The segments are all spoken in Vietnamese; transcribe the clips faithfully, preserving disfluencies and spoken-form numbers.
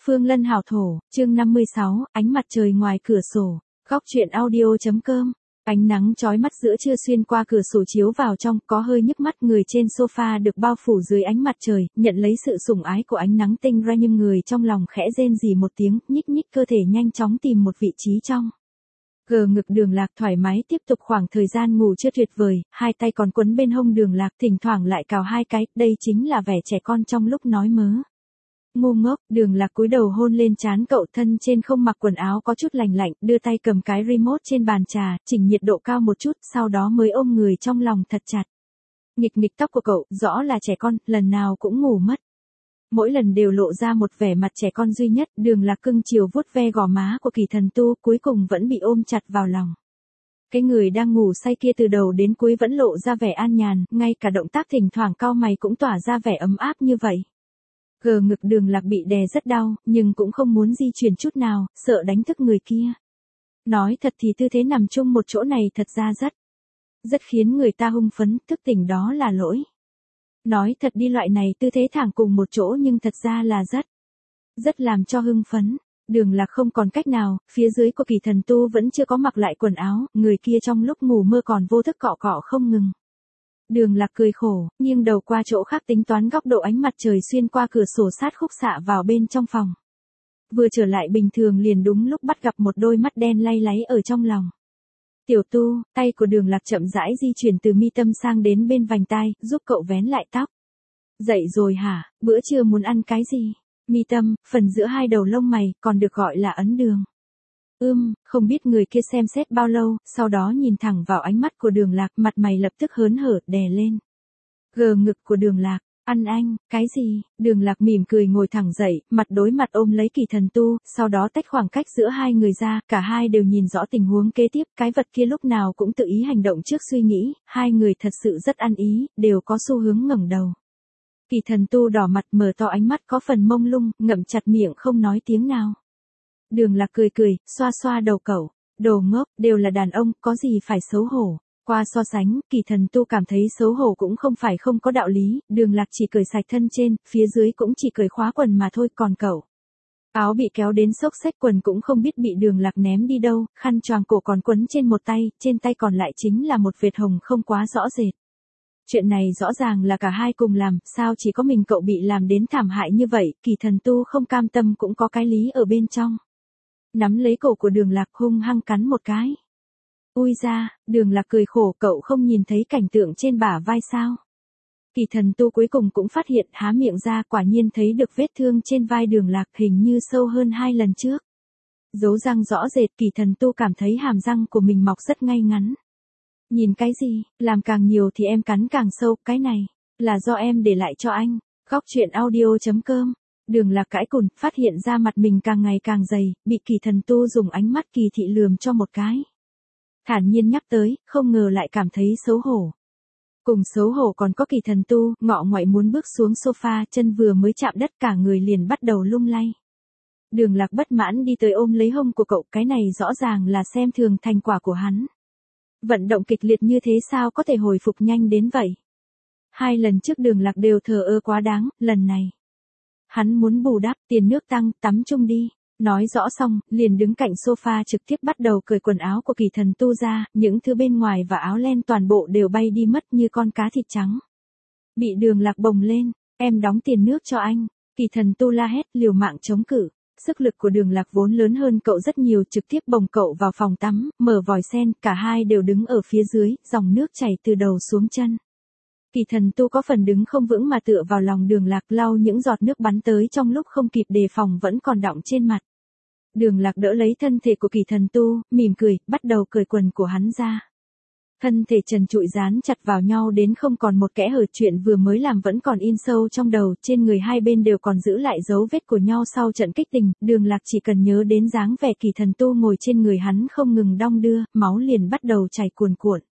Phương Lân hảo thổ, chương năm mươi sáu, ánh mặt trời ngoài cửa sổ, góc truyện audio.com. Ánh nắng chói mắt giữa trưa xuyên qua cửa sổ chiếu vào trong, có hơi nhức mắt, người trên sofa được bao phủ dưới ánh mặt trời, nhận lấy sự sủng ái của ánh nắng tinh ra, nhưng người trong lòng khẽ rên rỉ một tiếng, nhích nhích cơ thể nhanh chóng tìm một vị trí trong. Gờ ngực Đường Lạc thoải mái tiếp tục khoảng thời gian ngủ chưa tuyệt vời, hai tay còn quấn bên hông Đường Lạc, thỉnh thoảng lại cào hai cái, đây chính là vẻ trẻ con trong lúc nói mớ. Ngu ngốc, Đường Lạc cúi đầu hôn lên trán cậu, thân trên không mặc quần áo có chút lành lạnh, đưa tay cầm cái remote trên bàn trà, chỉnh nhiệt độ cao một chút, sau đó mới ôm người trong lòng thật chặt. Nghịch nghịch tóc của cậu, rõ là trẻ con, lần nào cũng ngủ mất. Mỗi lần đều lộ ra một vẻ mặt trẻ con duy nhất, Đường Lạc cưng chiều vuốt ve gò má của Kỳ Thần Tu, cuối cùng vẫn bị ôm chặt vào lòng. Cái người đang ngủ say kia từ đầu đến cuối vẫn lộ ra vẻ an nhàn, ngay cả động tác thỉnh thoảng cau mày cũng tỏa ra vẻ ấm áp như vậy. Gờ ngực Đường Lạc bị đè rất đau, nhưng cũng không muốn di chuyển chút nào, sợ đánh thức người kia. Nói thật thì tư thế nằm chung một chỗ này thật ra rất, rất khiến người ta hưng phấn, thức tỉnh đó là lỗi. Nói thật đi, loại này tư thế thẳng cùng một chỗ nhưng thật ra là rất, rất làm cho hưng phấn. Đường Lạc không còn cách nào, phía dưới của Kỳ Thần Tu vẫn chưa có mặc lại quần áo, người kia trong lúc ngủ mơ còn vô thức cọ cọ không ngừng. Đường Lạc cười khổ, nghiêng đầu qua chỗ khác tính toán góc độ ánh mặt trời xuyên qua cửa sổ sát khúc xạ vào bên trong phòng. Vừa trở lại bình thường liền đúng lúc bắt gặp một đôi mắt đen lay láy ở trong lòng. Tiểu Tu, tay của Đường Lạc chậm rãi di chuyển từ mi tâm sang đến bên vành tai, giúp cậu vén lại tóc. Dậy rồi hả, bữa trưa muốn ăn cái gì? Mi tâm, phần giữa hai đầu lông mày, còn được gọi là ấn đường. Ưm, không biết người kia xem xét bao lâu, sau đó nhìn thẳng vào ánh mắt của Đường Lạc, mặt mày lập tức hớn hở, đè lên. Gờ ngực của Đường Lạc, ăn anh, cái gì? Đường Lạc mỉm cười ngồi thẳng dậy, mặt đối mặt ôm lấy Kỳ Thần Tu, sau đó tách khoảng cách giữa hai người ra, cả hai đều nhìn rõ tình huống kế tiếp, cái vật kia lúc nào cũng tự ý hành động trước suy nghĩ, hai người thật sự rất ăn ý, đều có xu hướng ngẩng đầu. Kỳ Thần Tu đỏ mặt mở to ánh mắt có phần mông lung, ngậm chặt miệng không nói tiếng nào. Đường Lạc cười cười, xoa xoa đầu cậu, đồ ngốc, đều là đàn ông, có gì phải xấu hổ. Qua so sánh, Kỳ Thần Tu cảm thấy xấu hổ cũng không phải không có đạo lý, Đường Lạc chỉ cởi sạch thân trên, phía dưới cũng chỉ cởi khóa quần mà thôi, còn cậu. Áo bị kéo đến xốc xếch, quần cũng không biết bị Đường Lạc ném đi đâu, khăn choàng cổ còn quấn trên một tay, trên tay còn lại chính là một vệt hồng không quá rõ rệt. Chuyện này rõ ràng là cả hai cùng làm, sao chỉ có mình cậu bị làm đến thảm hại như vậy, Kỳ Thần Tu không cam tâm cũng có cái lý ở bên trong. Nắm lấy cổ của Đường Lạc hung hăng cắn một cái. Ui ra, Đường Lạc cười khổ, cậu không nhìn thấy cảnh tượng trên bả vai sao? Kỳ Thần Tu cuối cùng cũng phát hiện, há miệng ra, quả nhiên thấy được vết thương trên vai Đường Lạc, hình như sâu hơn hai lần trước. Dấu răng rõ rệt, Kỳ Thần Tu cảm thấy hàm răng của mình mọc rất ngay ngắn. Nhìn cái gì, làm càng nhiều thì em cắn càng sâu, cái này, là do em để lại cho anh. Góc truyện audio.com. Đường Lạc cãi cùn, phát hiện ra mặt mình càng ngày càng dày, bị Kỳ Thần Tu dùng ánh mắt kỳ thị lườm cho một cái. Thản nhiên nhắc tới, không ngờ lại cảm thấy xấu hổ. Cùng xấu hổ còn có Kỳ Thần Tu, ngọ ngoại muốn bước xuống sofa, chân vừa mới chạm đất cả người liền bắt đầu lung lay. Đường Lạc bất mãn đi tới ôm lấy hông của cậu, cái này rõ ràng là xem thường thành quả của hắn. Vận động kịch liệt như thế sao có thể hồi phục nhanh đến vậy? Hai lần trước Đường Lạc đều thờ ơ quá đáng, lần này. Hắn muốn bù đắp, tiền nước tăng, tắm chung đi. Nói rõ xong, liền đứng cạnh sofa trực tiếp bắt đầu cởi quần áo của Kỳ Thần Tu ra, những thứ bên ngoài và áo len toàn bộ đều bay đi mất như con cá thịt trắng. Bị Đường Lạc bồng lên, em đóng tiền nước cho anh. Kỳ Thần Tu la hét, liều mạng chống cự. Sức lực của Đường Lạc vốn lớn hơn cậu rất nhiều, trực tiếp bồng cậu vào phòng tắm, mở vòi sen, cả hai đều đứng ở phía dưới, dòng nước chảy từ đầu xuống chân. Kỳ Thần Tu có phần đứng không vững mà tựa vào lòng Đường Lạc, lau những giọt nước bắn tới trong lúc không kịp đề phòng vẫn còn đọng trên mặt. Đường Lạc đỡ lấy thân thể của Kỳ Thần Tu, mỉm cười, bắt đầu cởi quần của hắn ra. Thân thể trần trụi dán chặt vào nhau đến không còn một kẽ hở, chuyện vừa mới làm vẫn còn in sâu trong đầu, trên người hai bên đều còn giữ lại dấu vết của nhau sau trận kích tình, Đường Lạc chỉ cần nhớ đến dáng vẻ Kỳ Thần Tu ngồi trên người hắn không ngừng đong đưa, máu liền bắt đầu chảy cuồn cuộn.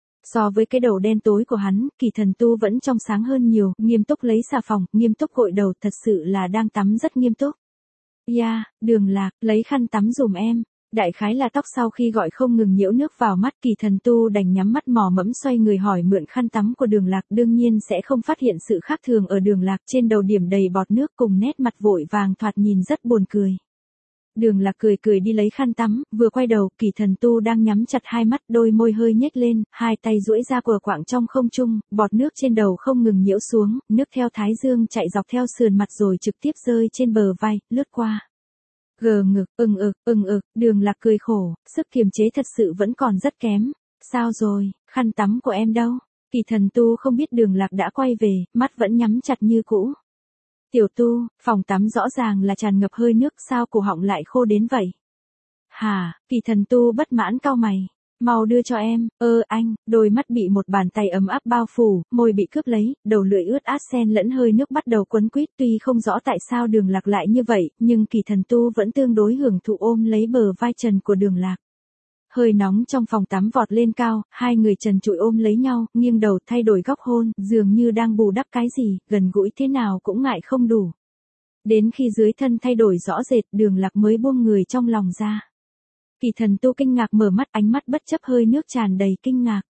So với cái đầu đen tối của hắn, Kỳ Thần Tu vẫn trong sáng hơn nhiều, nghiêm túc lấy xà phòng, nghiêm túc gội đầu, thật sự là đang tắm rất nghiêm túc. Ya, yeah, Đường Lạc, lấy khăn tắm dùm em. Đại khái là tóc sau khi gọi không ngừng nhiễu nước vào mắt, Kỳ Thần Tu đành nhắm mắt mò mẫm xoay người hỏi mượn khăn tắm của Đường Lạc, đương nhiên sẽ không phát hiện sự khác thường ở Đường Lạc, trên đầu điểm đầy bọt nước cùng nét mặt vội vàng thoạt nhìn rất buồn cười. Đường Lạc cười cười đi lấy khăn tắm, vừa quay đầu, Kỳ Thần Tu đang nhắm chặt hai mắt, đôi môi hơi nhếch lên, hai tay duỗi ra quờ quạng trong không trung, bọt nước trên đầu không ngừng nhiễu xuống, nước theo thái dương chạy dọc theo sườn mặt rồi trực tiếp rơi trên bờ vai, lướt qua. Gờ ngực, ưng ực, ưng ực, Đường Lạc cười khổ, sức kiềm chế thật sự vẫn còn rất kém. Sao rồi, khăn tắm của em đâu? Kỳ Thần Tu không biết Đường Lạc đã quay về, mắt vẫn nhắm chặt như cũ. Tiểu Tu, phòng tắm rõ ràng là tràn ngập hơi nước, sao cổ họng lại khô đến vậy? Hả? Kỳ Thần Tu bất mãn cau mày. Mau đưa cho em. Ơ anh, đôi mắt bị một bàn tay ấm áp bao phủ, môi bị cướp lấy, đầu lưỡi ướt át xen lẫn hơi nước bắt đầu quấn quýt, tuy không rõ tại sao Đường Lạc lại như vậy, nhưng Kỳ Thần Tu vẫn tương đối hưởng thụ ôm lấy bờ vai trần của Đường Lạc. Hơi nóng trong phòng tắm vọt lên cao, hai người trần trụi ôm lấy nhau, nghiêng đầu thay đổi góc hôn, dường như đang bù đắp cái gì, gần gũi thế nào cũng ngại không đủ. Đến khi dưới thân thay đổi rõ rệt, Đường Lạc mới buông người trong lòng ra. Kỳ Thần Tu kinh ngạc mở mắt, ánh mắt bất chấp hơi nước tràn đầy kinh ngạc.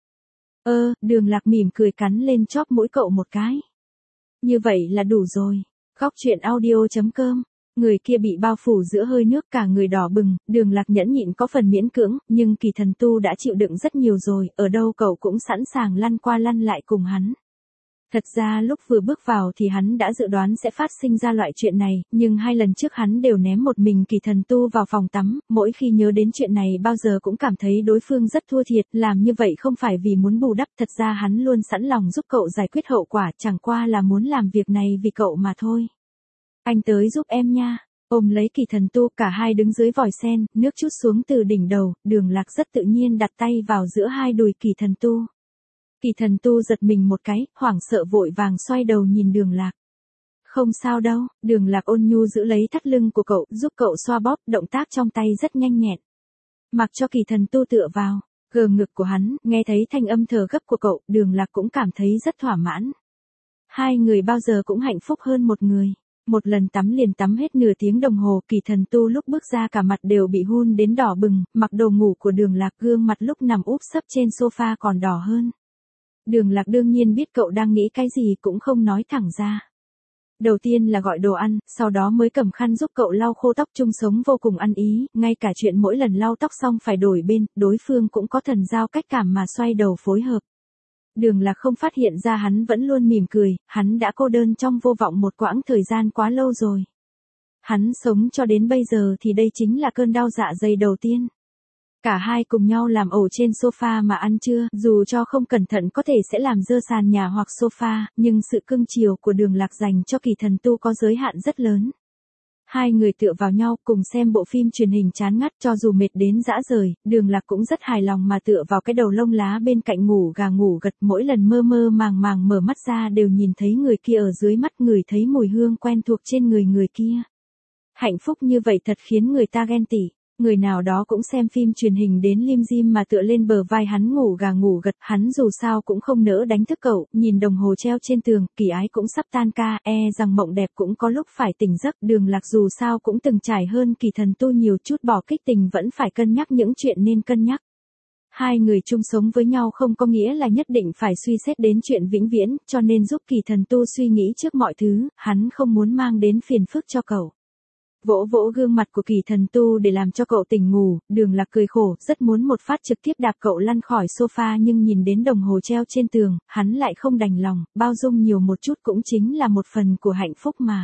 Ơ, Đường Lạc mỉm cười cắn lên chóp mũi cậu một cái. Như vậy là đủ rồi. Góc truyện audio chấm com. Người kia bị bao phủ giữa hơi nước, cả người đỏ bừng, Đường Lạc nhẫn nhịn có phần miễn cưỡng, nhưng Kỳ Thần Tu đã chịu đựng rất nhiều rồi, ở đâu cậu cũng sẵn sàng lăn qua lăn lại cùng hắn. Thật ra lúc vừa bước vào thì hắn đã dự đoán sẽ phát sinh ra loại chuyện này, nhưng hai lần trước hắn đều ném một mình Kỳ Thần Tu vào phòng tắm, mỗi khi nhớ đến chuyện này bao giờ cũng cảm thấy đối phương rất thua thiệt, làm như vậy không phải vì muốn bù đắp, thật ra hắn luôn sẵn lòng giúp cậu giải quyết hậu quả, chẳng qua là muốn làm việc này vì cậu mà thôi. Anh tới giúp em nha. Ôm lấy Kỳ Thần Tu, cả hai đứng dưới vòi sen, nước trút xuống từ đỉnh đầu, Đường Lạc rất tự nhiên đặt tay vào giữa hai đùi Kỳ Thần Tu. Kỳ Thần Tu giật mình một cái, hoảng sợ vội vàng xoay đầu nhìn Đường Lạc. Không sao đâu, Đường Lạc ôn nhu giữ lấy thắt lưng của cậu, giúp cậu xoa bóp, động tác trong tay rất nhanh nhẹn. Mặc cho Kỳ Thần Tu tựa vào, gờ ngực của hắn, nghe thấy thanh âm thở gấp của cậu, Đường Lạc cũng cảm thấy rất thỏa mãn. Hai người bao giờ cũng hạnh phúc hơn một người. Một lần tắm liền tắm hết nửa tiếng đồng hồ, Kỳ Thần Tu lúc bước ra cả mặt đều bị hun đến đỏ bừng, mặc đồ ngủ của Đường Lạc, gương mặt lúc nằm úp sấp trên sofa còn đỏ hơn. Đường Lạc đương nhiên biết cậu đang nghĩ cái gì, cũng không nói thẳng ra. Đầu tiên là gọi đồ ăn, sau đó mới cầm khăn giúp cậu lau khô tóc, chung sống vô cùng ăn ý, ngay cả chuyện mỗi lần lau tóc xong phải đổi bên, đối phương cũng có thần giao cách cảm mà xoay đầu phối hợp. Đường Lạc không phát hiện ra hắn vẫn luôn mỉm cười, hắn đã cô đơn trong vô vọng một quãng thời gian quá lâu rồi. Hắn sống cho đến bây giờ thì đây chính là cơn đau dạ dày đầu tiên. Cả hai cùng nhau làm ổ trên sofa mà ăn trưa, dù cho không cẩn thận có thể sẽ làm dơ sàn nhà hoặc sofa, nhưng sự cưng chiều của Đường Lạc dành cho Kỳ Thần Tu có giới hạn rất lớn. Hai người tựa vào nhau cùng xem bộ phim truyền hình chán ngắt, cho dù mệt đến dã rời, Đường Lạc cũng rất hài lòng mà tựa vào cái đầu lông lá bên cạnh ngủ gà ngủ gật, mỗi lần mơ mơ màng màng mở mắt ra đều nhìn thấy người kia ở dưới mắt, ngửi thấy mùi hương quen thuộc trên người người kia. Hạnh phúc như vậy thật khiến người ta ghen tị. Người nào đó cũng xem phim truyền hình đến lim dim mà tựa lên bờ vai hắn ngủ gà ngủ gật, hắn dù sao cũng không nỡ đánh thức cậu, nhìn đồng hồ treo trên tường, Kỳ Ái cũng sắp tan ca, e rằng mộng đẹp cũng có lúc phải tỉnh giấc, Đường Lạc dù sao cũng từng trải hơn Kỳ Thần Tu nhiều chút, bỏ kích tình vẫn phải cân nhắc những chuyện nên cân nhắc. Hai người chung sống với nhau không có nghĩa là nhất định phải suy xét đến chuyện vĩnh viễn, cho nên giúp Kỳ Thần Tu suy nghĩ trước mọi thứ, hắn không muốn mang đến phiền phức cho cậu. Vỗ vỗ gương mặt của Kỳ Thần Tu để làm cho cậu tỉnh ngủ, Đường Lạc cười khổ, rất muốn một phát trực tiếp đạp cậu lăn khỏi sofa, nhưng nhìn đến đồng hồ treo trên tường, hắn lại không đành lòng, bao dung nhiều một chút cũng chính là một phần của hạnh phúc mà.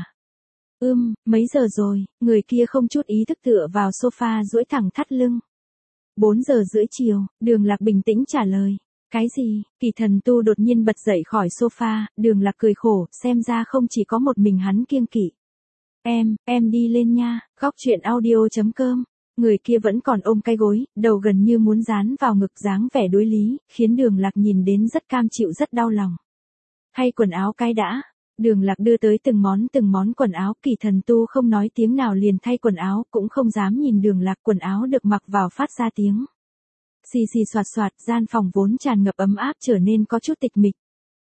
Ưm, mấy giờ rồi, người kia không chút ý thức tựa vào sofa duỗi thẳng thắt lưng. Bốn giờ rưỡi chiều, Đường Lạc bình tĩnh trả lời. Cái gì? Kỳ Thần Tu đột nhiên bật dậy khỏi sofa, Đường Lạc cười khổ, xem ra không chỉ có một mình hắn kiêng kỵ. Em, em đi lên nha. Góc truyện audio chấm com. Người kia vẫn còn ôm cái gối, đầu gần như muốn dán vào ngực, dáng vẻ đối lý, khiến Đường Lạc nhìn đến rất cam chịu, rất đau lòng. Thay quần áo cái đã. Đường Lạc đưa tới từng món từng món quần áo, Kỳ Thần Tu không nói tiếng nào liền thay quần áo, cũng không dám nhìn Đường Lạc, quần áo được mặc vào phát ra tiếng. Xì xì soạt soạt, gian phòng vốn tràn ngập ấm áp trở nên có chút tịch mịch.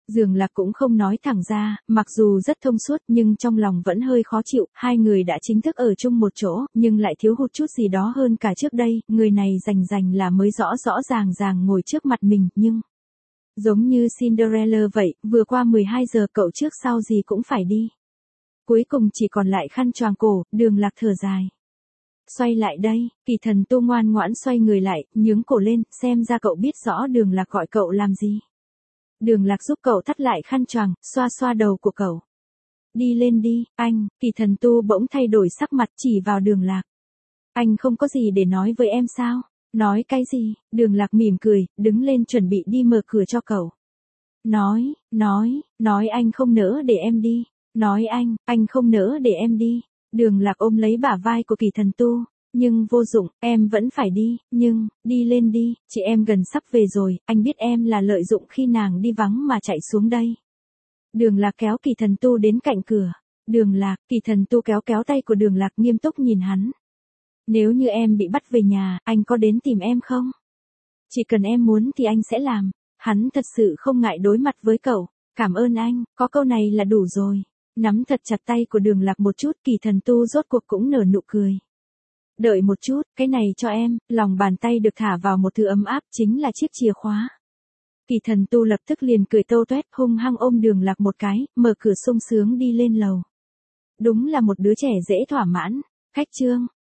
Dường Lạc cũng không nói thẳng ra, mặc dù rất thông suốt nhưng trong lòng vẫn hơi khó chịu, hai người đã chính thức ở chung một chỗ, nhưng lại thiếu hụt chút gì đó hơn cả trước đây, người này rành rành là mới rõ rõ ràng ràng ngồi trước mặt mình, nhưng... Giống như Cinderella vậy, vừa qua mười hai giờ cậu trước sau gì cũng phải đi. Cuối cùng chỉ còn lại khăn choàng cổ, Đường Lạc thở dài. Xoay lại đây, Kỳ Thần Tu ngoan ngoãn xoay người lại, nhướng cổ lên, xem ra cậu biết rõ Đường Lạc gọi cậu làm gì. Đường Lạc giúp cậu thắt lại khăn choàng, xoa xoa đầu của cậu. Đi lên đi, anh, Kỳ Thần Tu bỗng thay đổi sắc mặt chỉ vào Đường Lạc. Anh không có gì để nói với em sao? Nói cái gì? Đường Lạc mỉm cười, đứng lên chuẩn bị đi mở cửa cho cậu. Nói, nói, nói anh không nỡ để em đi. Nói anh, anh không nỡ để em đi. Đường Lạc ôm lấy bả vai của Kỳ Thần Tu. Nhưng vô dụng, em vẫn phải đi, nhưng, đi lên đi, chị em gần sắp về rồi, anh biết em là lợi dụng khi nàng đi vắng mà chạy xuống đây. Đường Lạc kéo Kỳ Thần Tu đến cạnh cửa. Đường Lạc, Kỳ Thần Tu kéo kéo tay của Đường Lạc nghiêm túc nhìn hắn. Nếu như em bị bắt về nhà, anh có đến tìm em không? Chỉ cần em muốn thì anh sẽ làm. Hắn thật sự không ngại đối mặt với cậu. Cảm ơn anh, có câu này là đủ rồi. Nắm thật chặt tay của Đường Lạc một chút, Kỳ Thần Tu rốt cuộc cũng nở nụ cười. Đợi một chút, cái này cho em, lòng bàn tay được thả vào một thứ ấm áp, chính là chiếc chìa khóa. Kỳ Thần Tu lập tức liền cười tâu toét, hung hăng ôm Đường Lạc một cái, mở cửa sung sướng đi lên lầu. Đúng là một đứa trẻ dễ thỏa mãn. Khách chương.